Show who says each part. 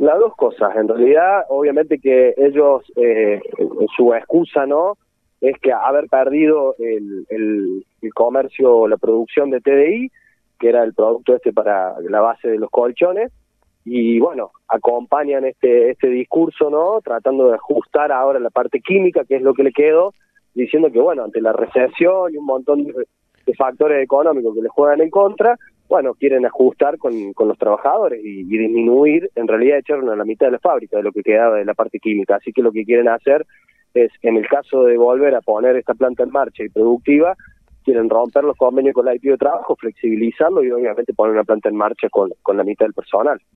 Speaker 1: Las dos cosas, en realidad, obviamente que ellos, su excusa, ¿no?, es que haber perdido el comercio, la producción de TDI, que era el producto para la base de los colchones, y bueno, acompañan este discurso, ¿no?, tratando de ajustar ahora la parte química, que es lo que le quedó, diciendo que bueno, ante la recesión y un montón de factores económicos que le juegan en contra, bueno, quieren ajustar con los trabajadores y disminuir, en realidad echaron a la mitad de la fábrica de lo que quedaba de la parte química, así que lo que quieren hacer es, en el caso de volver a poner esta planta en marcha y productiva, quieren romper los convenios con la IP de trabajo, flexibilizarlo y obviamente poner una planta en marcha con la mitad del personal.